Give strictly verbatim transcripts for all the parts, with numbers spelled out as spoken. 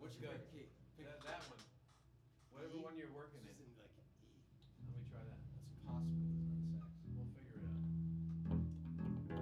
What's your favorite key? Pick That, that one. Whatever E? one you're working This in. is in like an E. Let me try that. That's impossible, isn't it, on sax? We'll figure it out.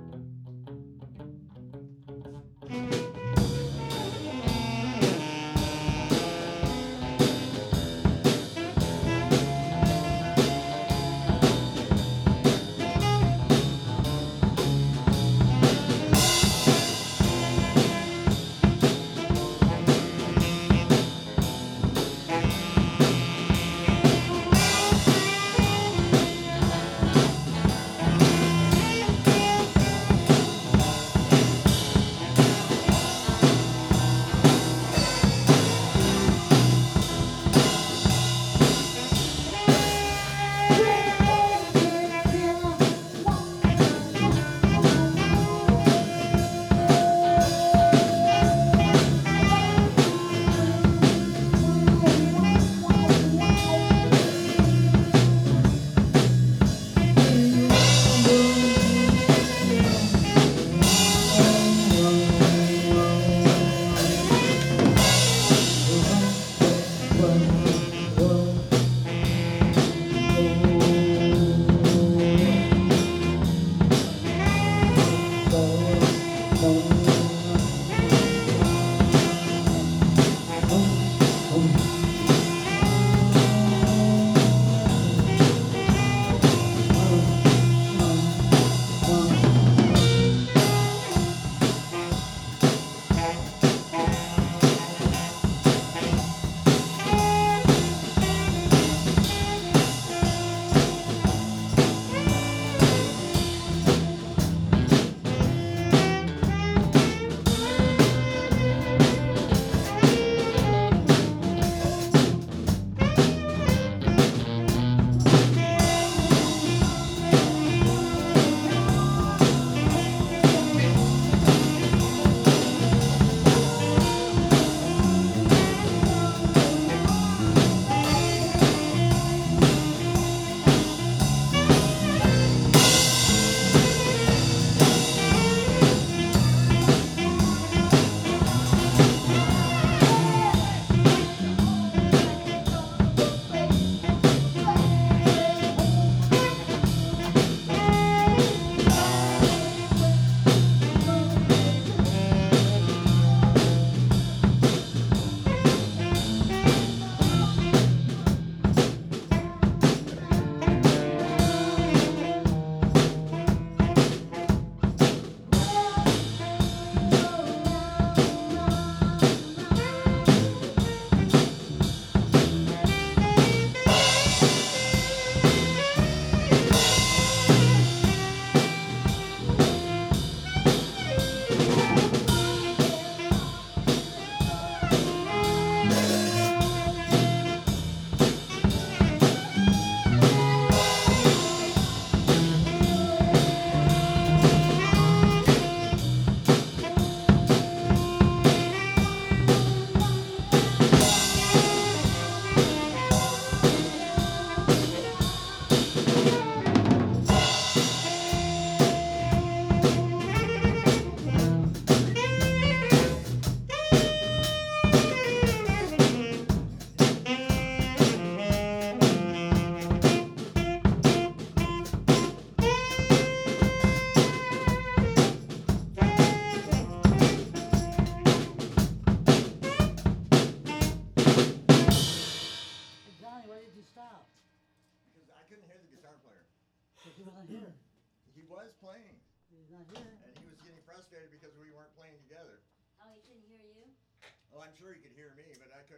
Johnny, why did you stop? Because I couldn't hear the guitar player. Because he wasn't here. He was playing, He's not here. and he was getting frustrated because we weren't playing together. Oh, he couldn't hear you? Oh, I'm sure he could hear me, but I couldn't